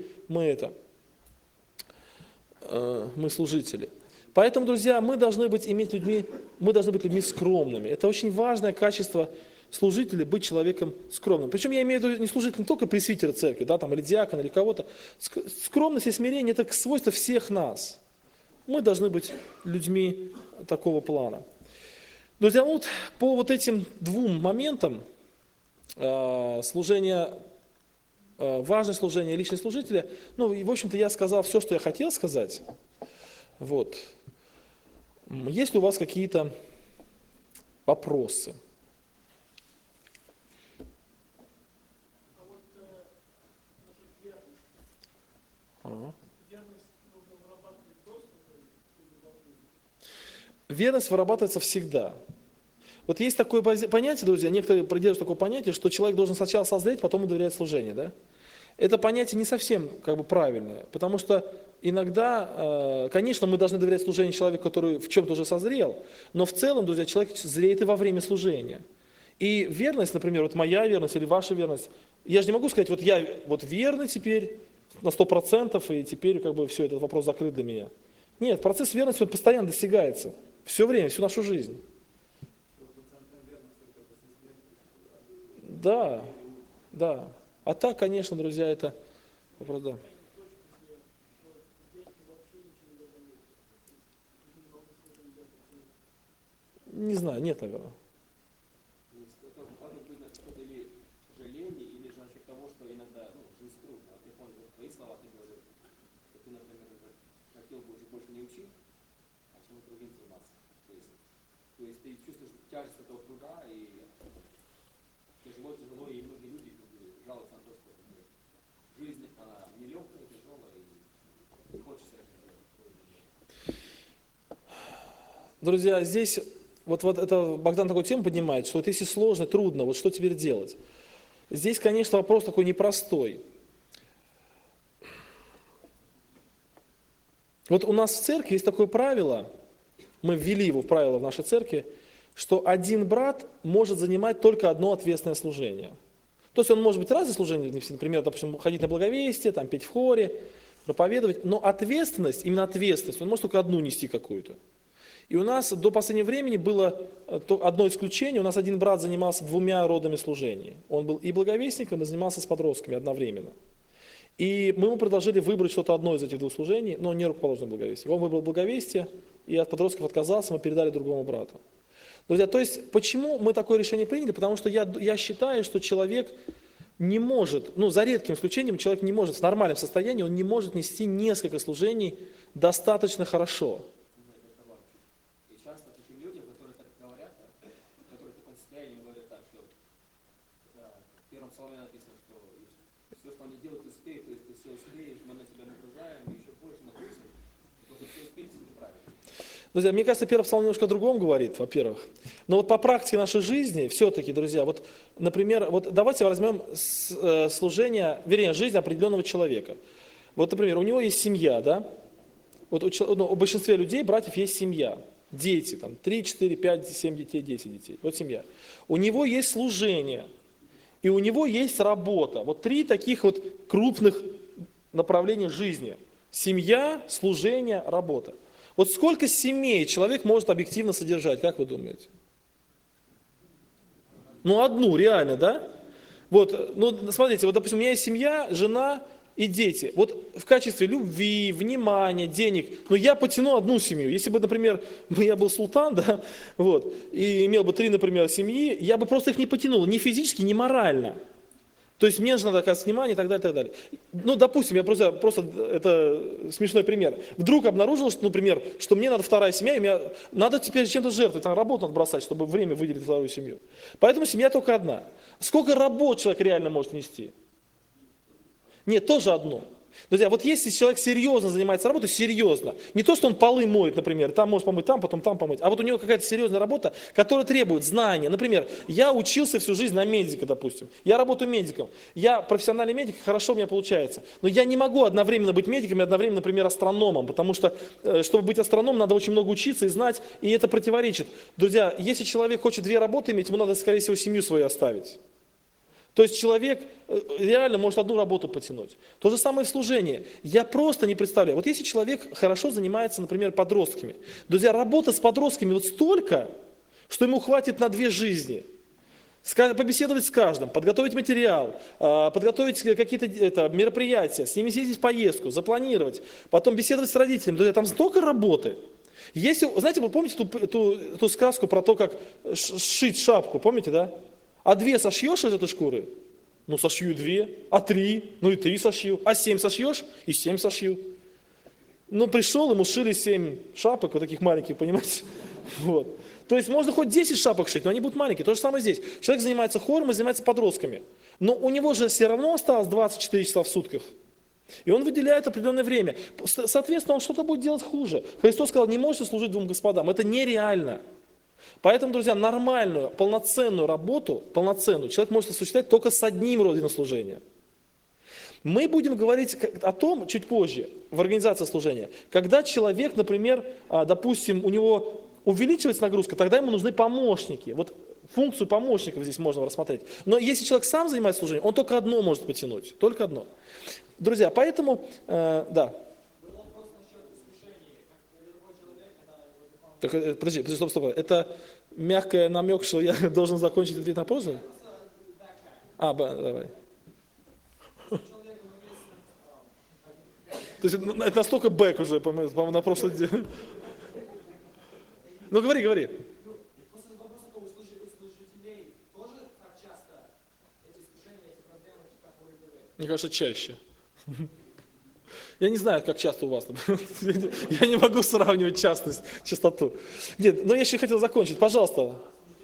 служители. Поэтому, друзья, мы должны быть людьми скромными. Это очень важное качество служителя, быть человеком скромным. Причем я имею в виду не служитель не только пресвитера церкви, да, там, или диакона, или кого-то. Скромность и смирение – это свойство всех нас. Мы должны быть людьми такого плана. Друзья, вот по вот этим двум моментам, служение, важное служение личного служителя, ну, и, в общем-то, я сказал все, что я хотел сказать. Вот. Есть ли у вас какие-то вопросы? Верность вырабатывается всегда. Вот есть такое понятие, друзья, некоторые придерживаются такого понятия, что человек должен сначала созреть, потом доверять служению, да? Это понятие не совсем как бы правильное, потому что иногда, конечно, мы должны доверять служению человеку, который в чем-то уже созрел, но в целом, друзья, человек зреет и во время служения. И верность, например, вот моя верность или ваша верность, я же не могу сказать, вот я вот верный теперь на 100%, и теперь как бы все, этот вопрос закрыт для меня. Нет, процесс верности он постоянно достигается, все время, всю нашу жизнь. Да, да. А так, конечно, друзья, это правда. Не знаю, нет, наверное. Друзья, здесь вот это Богдан такую тему поднимает, что вот если сложно, трудно, вот что теперь делать? Здесь, конечно, вопрос такой непростой. Вот у нас в церкви есть такое правило, мы ввели его в правило в нашей церкви, что один брат может занимать только одно ответственное служение. То есть он может быть разные служения, например, допустим, ходить на благовестие, там, петь в хоре, проповедовать, но ответственность, именно ответственность, он может только одну нести какую-то. И у нас до последнего времени было одно исключение, у нас один брат занимался двумя родами служений. Он был и благовестником, и занимался с подростками одновременно. И мы ему предложили выбрать что-то одно из этих двух служений, но не рукоположное благовестие. Он выбрал благовестие, и от подростков отказался, мы передали другому брату. Друзья, то есть почему мы такое решение приняли? Потому что я считаю, что человек не может, ну за редким исключением, человек не может в нормальном состоянии, он не может нести несколько служений достаточно хорошо. Друзья, мне кажется, первый псалом немножко о другом говорит, во-первых. Но вот по практике нашей жизни, все-таки, друзья, вот, например, вот давайте возьмем служение, вернее, жизнь определенного человека. Вот, например, у него есть семья, да? Вот у большинства людей, братьев, есть семья. Дети, там, 3, 4, 5, 7 детей, 10 детей. Вот семья. У него есть служение, и у него есть работа. Вот 3 таких вот крупных направления жизни. Семья, служение, работа. Вот сколько семей человек может объективно содержать, как вы думаете? Ну, одну, реально, да? Вот, ну, смотрите, вот, допустим, у меня есть семья, жена и дети. Вот в качестве любви, внимания, денег, ну, я потяну одну семью. Если бы, например, я был султан, да, вот, и имел бы 3, например, семьи, я бы просто их не потянул, ни физически, ни морально. То есть мне же надо оказывать внимание и так далее, и так далее. Ну, допустим, я просто это смешной пример. Вдруг обнаружил, что, например, что мне надо 2-я семья, и мне надо теперь чем-то жертвовать, там работу надо бросать, чтобы время выделить 2-ю семью. Поэтому семья только одна. Сколько работ человек реально может нести? Нет, тоже одно. Друзья, вот если человек серьезно занимается работой, серьезно, не то, что он полы моет, например, там может помыть, там, потом там помыть, а вот у него какая-то серьезная работа, которая требует знания. Например, я учился всю жизнь на медика, допустим, я работаю медиком, я профессиональный медик, хорошо у меня получается, но я не могу одновременно быть медиком и одновременно, например, астрономом, потому что, чтобы быть астрономом, надо очень много учиться и знать, и это противоречит. Друзья, если человек хочет две работы иметь, ему надо, скорее всего, семью свою оставить. То есть человек реально может одну работу потянуть. То же самое в служении. Я просто не представляю. Вот если человек хорошо занимается, например, подростками. Друзья, работа с подростками вот столько, что ему хватит на 2 жизни. Побеседовать с каждым, подготовить материал, подготовить какие-то мероприятия, с ними съездить в поездку, запланировать, потом беседовать с родителями. Друзья, там столько работы. Если, знаете, вы помните ту сказку про то, как сшить шапку, помните, да? А 2 сошьешь из этой шкуры? Ну, сошью 2. А 3? Ну, и 3 сошью. А 7 сошьешь? И 7 сошью. Ну, пришел, ему сшили 7 шапок, вот таких маленьких, понимаете? Вот. То есть можно хоть 10 шапок шить, но они будут маленькие. То же самое здесь. Человек занимается хором и занимается подростками. Но у него же все равно осталось 24 часа в сутках. И он выделяет определенное время. Соответственно, он что-то будет делать хуже. Христос сказал, не можете служить 2 господам. Это нереально. Поэтому, друзья, нормальную, полноценную работу, человек может осуществлять только с одним родом служения. Мы будем говорить о том чуть позже, в организации служения, когда человек, например, допустим, у него увеличивается нагрузка, тогда ему нужны помощники. Вот функцию помощников здесь можно рассмотреть. Но если человек сам занимается служением, он только одно может потянуть, только одно. Друзья, поэтому, да. Так, подожди, стоп. Это мягкий намек, что я должен закончить ответ на вопрос? Давай. То есть это настолько бэк уже, по-моему, на прошлый день. Ну, говори. Мне кажется, чаще. Я не знаю, как часто у вас. Я не могу сравнивать частоту. Нет, но я еще хотел закончить. Пожалуйста.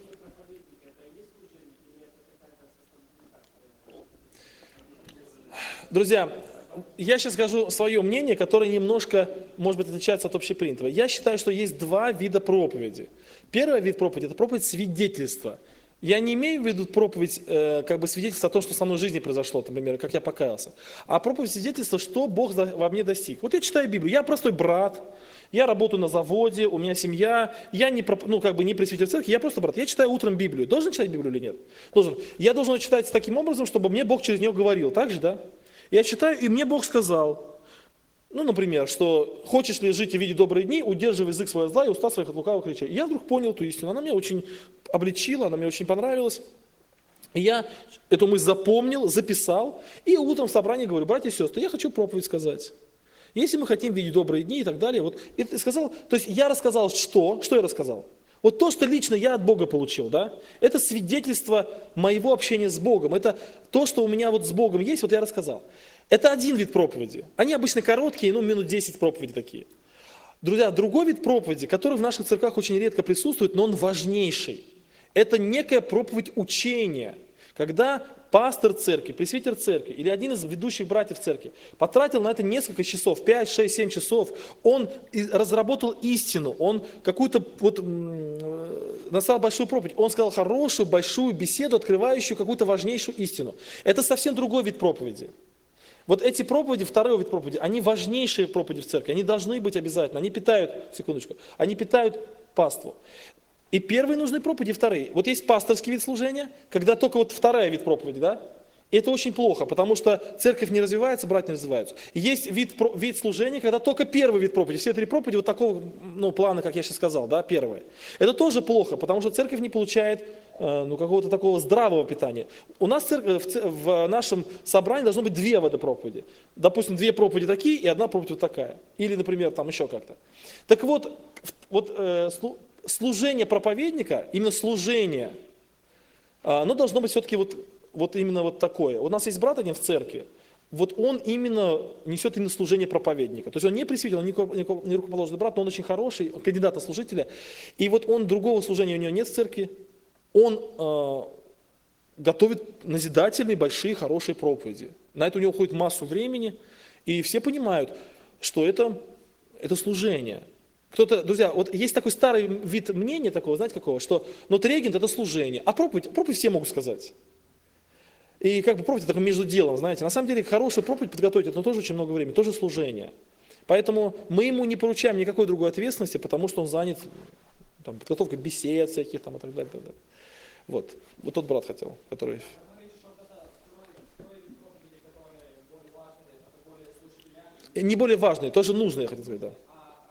Друзья, я сейчас скажу свое мнение, которое немножко, может быть, отличается от общепринятого. Я считаю, что есть 2 вида проповеди. Первый вид проповеди – это проповедь свидетельства. Я не имею в виду проповедь, свидетельство о том, что со мной в жизни произошло, например, как я покаялся. А проповедь свидетельства, что Бог во мне достиг. Вот я читаю Библию, я простой брат, я работаю на заводе, у меня семья, я не пресвитер церкви, я просто брат. Я читаю утром Библию. Должен читать Библию или нет? Должен. Я должен ее читать таким образом, чтобы мне Бог через нее говорил. Так же, да? Я читаю, и мне Бог сказал, например, что хочешь ли жить и видеть добрые дни, удерживай язык свой от зла и уста своих от лукавых речей. И я вдруг понял эту истину. Она меня очень обличила, она мне очень понравилась. И я эту мысль запомнил, записал, и утром в собрании говорю, братья и сестры, я хочу проповедь сказать. Если мы хотим видеть добрые дни и так далее, вот, и сказал, то есть я рассказал что я рассказал? Вот то, что лично я от Бога получил, да, это свидетельство моего общения с Богом, это то, что у меня вот с Богом есть, вот я рассказал. Это один вид проповеди. Они обычно короткие, минут 10 проповеди такие. Друзья, другой вид проповеди, который в наших церквах очень редко присутствует, но он важнейший. Это некая проповедь учения, когда пастор церкви, пресвитер церкви или один из ведущих братьев церкви потратил на это несколько часов, 5, 6, 7 часов, он разработал истину, он какую-то наставил большую проповедь, он сказал хорошую, большую беседу, открывающую какую-то важнейшую истину. Это совсем другой вид проповеди. Вот эти проповеди, второй вид проповеди, они важнейшие проповеди в церкви, они должны быть обязательно, они питают паству. И первые нужны проповеди, и вторые. Вот есть пасторский вид служения, когда только вот вторая вид проповеди, да? И это очень плохо, потому что церковь не развивается, братья не развиваются. И есть вид служения, когда только первый вид проповеди. Все 3 проповеди вот такого плана, как я сейчас сказал, да, первое. Это тоже плохо, потому что церковь не получает какого-то такого здравого питания. У нас в нашем собрании должно быть 2 вида проповеди. Допустим, 2 проповеди такие и 1 проповедь вот такая. Или, например, там еще как-то. Так вот служение проповедника, именно служение, оно должно быть все-таки вот именно вот такое. У нас есть брат один в церкви, вот он именно несет именно служение проповедника. То есть он не пресвитер, он не рукоположенный брат, но он очень хороший, кандидат на служителя. И вот он другого служения у него нет в церкви, он готовит назидательные, большие, хорошие проповеди. На это у него уходит массу времени, и все понимают, что это служение. Кто-то, друзья, вот есть такой старый вид мнения такого, знаете какого, что регент это служение, а проповедь все могут сказать. И как бы проповедь это такое между делом, знаете. На самом деле хорошую проповедь подготовить, это тоже очень много времени, тоже служение. Поэтому мы ему не поручаем никакой другой ответственности, потому что он занят там, подготовкой бесед всяких там, и так далее, и так далее. Вот тот брат хотел, который... Не более важные, тоже нужные, я хотел сказать, да.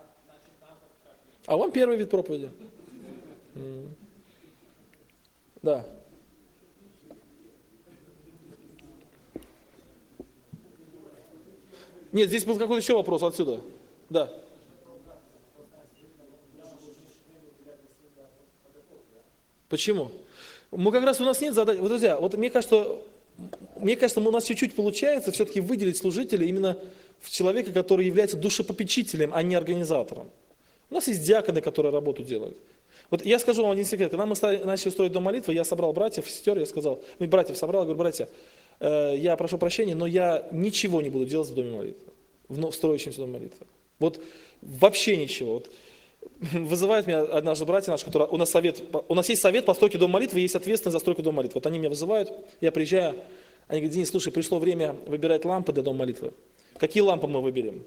А вам первый вид проповеди. Да. Нет, здесь был какой-то еще вопрос отсюда. Да. Почему? Мы как раз у нас нет задачи. Вот, друзья, вот мне кажется, у нас чуть-чуть получается все-таки выделить служителя именно в человека, который является душепопечителем, а не организатором. У нас есть диаконы, которые работу делают. Вот я скажу вам один секрет. Когда мы начали строить дом молитвы, я собрал братьев, сестер, я сказал, братьев собрал, говорю, братья, я прошу прощения, но я ничего не буду делать в доме молитвы, в строящемся доме молитвы. Вот вообще ничего. Вот, вызывают меня однажды братья наши, которые, у нас есть совет по стройке дома молитвы, есть ответственность за стройку дома молитвы. Вот они меня вызывают, я приезжаю, они говорят, Денис, слушай, пришло время выбирать лампы для дома молитвы. Какие лампы мы выберем?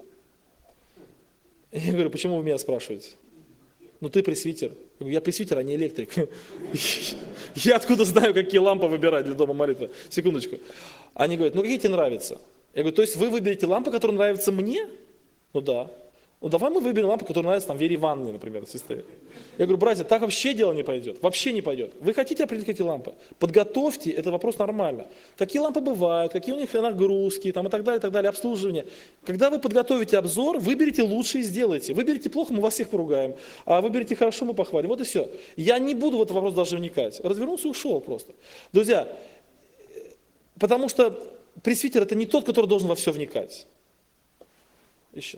Я говорю, почему вы меня спрашиваете? Ты пресвитер. Я говорю, я пресвитер, а не электрик. Я откуда знаю, какие лампы выбирать для дома молитвы? Секундочку. Они говорят, какие тебе нравятся? Я говорю, то есть вы выберете лампы, которые нравятся мне? Да. Давай мы выберем лампу, которая нравится Вере Ивановне, например, сестре. Я говорю, братья, так вообще дело не пойдет. Вообще не пойдет. Вы хотите определить эти лампы? Подготовьте, это вопрос нормально. Какие лампы бывают, какие у них нагрузки, там, и так далее, обслуживание. Когда вы подготовите обзор, выберите лучше и сделайте. Выберите плохо, мы вас всех поругаем. А выберите хорошо, мы похвалим. Вот и все. Я не буду в этот вопрос даже вникать. Развернулся и ушел просто. Друзья, потому что пресвитер это не тот, который должен во все вникать. Еще.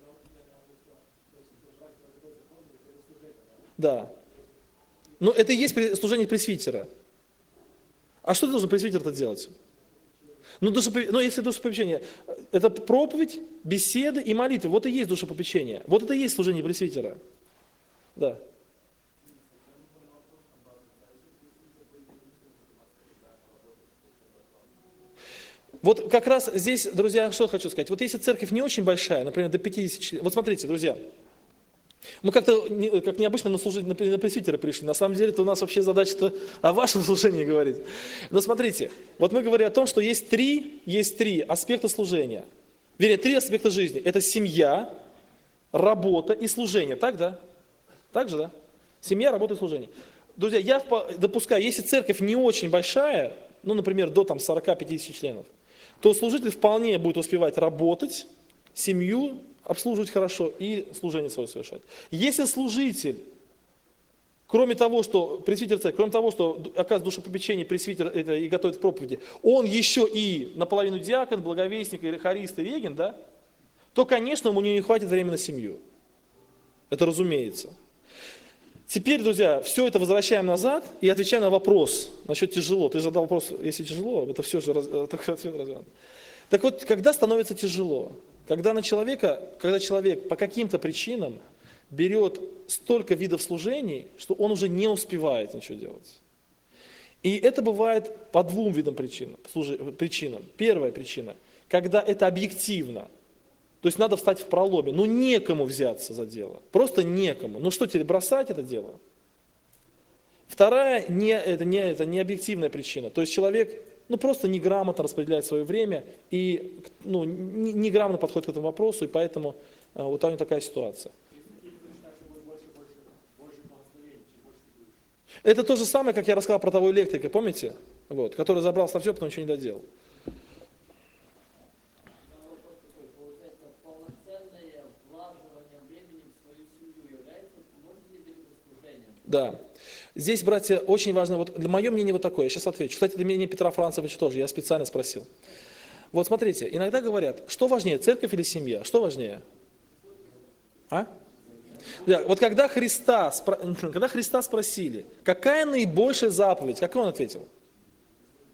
Да. Но это и есть служение пресвитера. А что должен пресвитер-то делать? Если душепопечение, это проповедь, беседы и молитвы. Вот и есть душепопечение. Вот это и есть служение пресвитера. Да. Вот как раз здесь, друзья, что хочу сказать. Вот если церковь не очень большая, например, до 50 членов. Вот смотрите, друзья. Мы как-то, как необычно, на пресвитера пришли. На самом деле, это у нас вообще задача-то о вашем служении говорить. Но смотрите, вот мы говорим о том, что есть три аспекта служения. Вернее, 3 аспекта жизни. Это семья, работа и служение. Так, да? Так же, да? Семья, работа и служение. Друзья, я допускаю, если церковь не очень большая, например, до 40-50 членов, то служитель вполне будет успевать работать, семью обслуживать хорошо и служение свое совершать. Если служитель, кроме того, что пресвитер церкви, кроме того, что оказывает душепопечение пресвитер и готовит к проповеди, он еще и наполовину диакон, благовестник, или хорист и регент, да, то, конечно, ему не хватит времени на семью. Это разумеется. Теперь, друзья, все это возвращаем назад и отвечаем на вопрос насчет тяжело. Ты задал вопрос, если тяжело, это все же развернуто. Так вот, когда становится тяжело? Когда человек по каким-то причинам берет столько видов служений, что он уже не успевает ничего делать. И это бывает по 2 видам причинам. Первая причина, когда это объективно. То есть надо встать в проломе, некому взяться за дело, просто некому. Что теперь, бросать это дело? Вторая, это не объективная причина, то есть человек просто неграмотно распределяет свое время и неграмотно подходит к этому вопросу, и поэтому вот у него такая ситуация. Это то же самое, как я рассказал про того электрика, помните? Который забрался на все, потом ничего не доделал. Да. Здесь, братья, очень важно, мое мнение такое, я сейчас отвечу. Кстати, это мнение Петра Францевича тоже, я специально спросил. Вот смотрите, иногда говорят, что важнее, церковь или семья? Что важнее? Да, вот когда Христа спросили, какая наибольшая заповедь, как он ответил?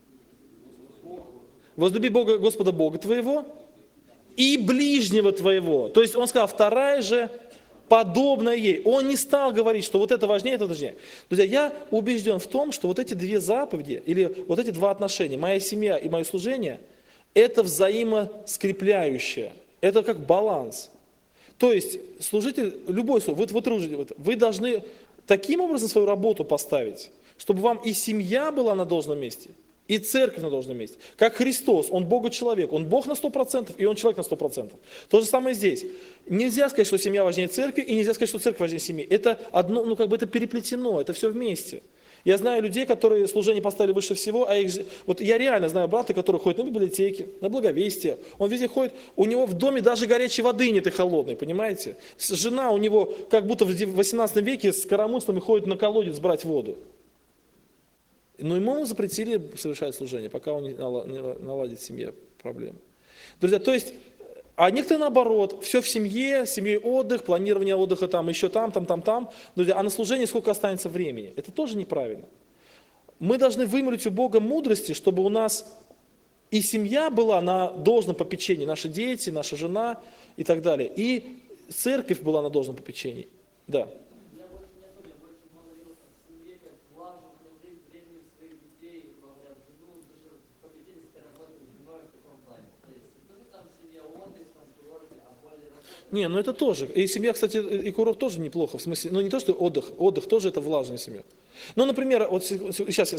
возлюби Бога, Господа Бога твоего и ближнего твоего. То есть он сказал, вторая же подобная ей. Он не стал говорить, что вот это важнее, это важнее. Друзья, я убежден в том, что вот эти две заповеди, или вот эти два отношения, моя семья и мое служение, это взаимоскрепляющее. Это как баланс. То есть служитель, любой служитель, вы должны таким образом свою работу поставить, чтобы вам и семья была на должном месте, и церковь на должном месте. Как Христос, Он Бога-человек, Он Бог на 100%, и Он человек на 100%. То же самое здесь. Нельзя сказать, что семья важнее церкви, и нельзя сказать, что церковь важнее семьи. Это одно, это переплетено, это все вместе. Я знаю людей, которые служение поставили выше всего, вот я реально знаю брата, который ходит на библиотеке, на благовестие, он везде ходит, у него в доме даже горячей воды нет и холодной, понимаете? Жена у него как будто в 18 веке с коромыслами ходит на колодец брать воду. Но ему запретили совершать служение, пока он не наладит в семье проблемы. Друзья, то есть, а некоторые наоборот, все в семье, отдых, планирование отдыха там, еще там. Друзья, а на служение сколько останется времени? Это тоже неправильно. Мы должны вымолить у Бога мудрости, чтобы у нас и семья была на должном попечении, наши дети, наша жена и так далее, и церковь была на должном попечении. Да. Не, ну это тоже. И семья, кстати, и курорт тоже неплохо. В смысле, не то, что отдых тоже это влажная семья. Ну, например, вот сейчас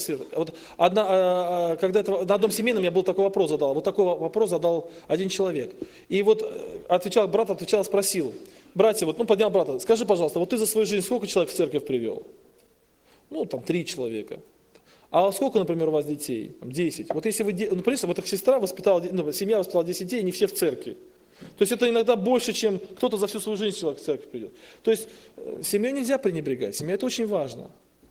когда на одном семейном я был такой вопрос задал. Вот такой вопрос задал один человек. И вот брат отвечал, спросил. Братья, поднял брата, скажи, пожалуйста, вот ты за свою жизнь сколько человек в церковь привел? 3 человека. А сколько, например, у вас детей? 10. Вот если вы, представьте, вот сестра воспитала, семья воспитала 10 детей, и не все в церкви. То есть это иногда больше, чем кто-то за всю свою жизнь человек в церковь придет. То есть семью нельзя пренебрегать, семья это очень важно.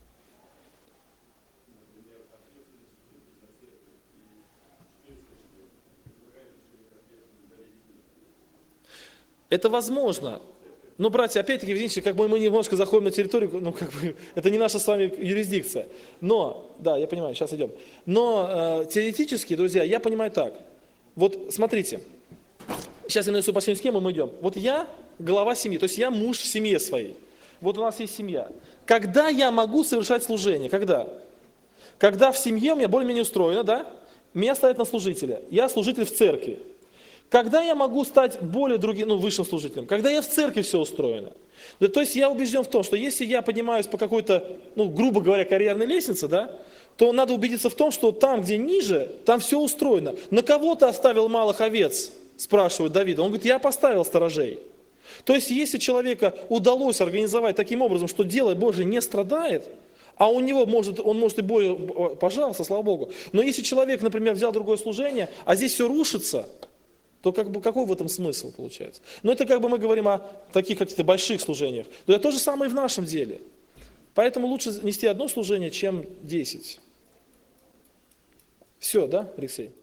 Это возможно. Но, братья, опять-таки, видите, мы немножко заходим на территорию, это не наша с вами юрисдикция. Но, да, я понимаю, сейчас идем. Но теоретически, друзья, я понимаю так. Вот смотрите. Сейчас я нарисую последнюю схему, мы идем. Вот я глава семьи, то есть я муж в семье своей. Вот у нас есть семья. Когда я могу совершать служение? Когда? Когда в семье у меня более-менее устроено, да? Меня ставят на служителя. Я служитель в церкви. Когда я могу стать более высшим служителем? Когда я в церкви все устроено. То есть я убежден в том, что если я поднимаюсь по какой-то, грубо говоря, карьерной лестнице, да, то надо убедиться в том, что там, где ниже, там все устроено. На кого ты оставил малых овец? Спрашивает Давида. Он говорит, я поставил сторожей. То есть, если человека удалось организовать таким образом, что дело Божие не страдает, а он может и более, пожалуйста, слава Богу. Но если человек, например, взял другое служение, а здесь все рушится, то какой в этом смысл получается? Но это мы говорим о таких каких-то больших служениях. Но это то же самое и в нашем деле. Поэтому лучше нести одно служение, чем 10. Все, да, Алексей?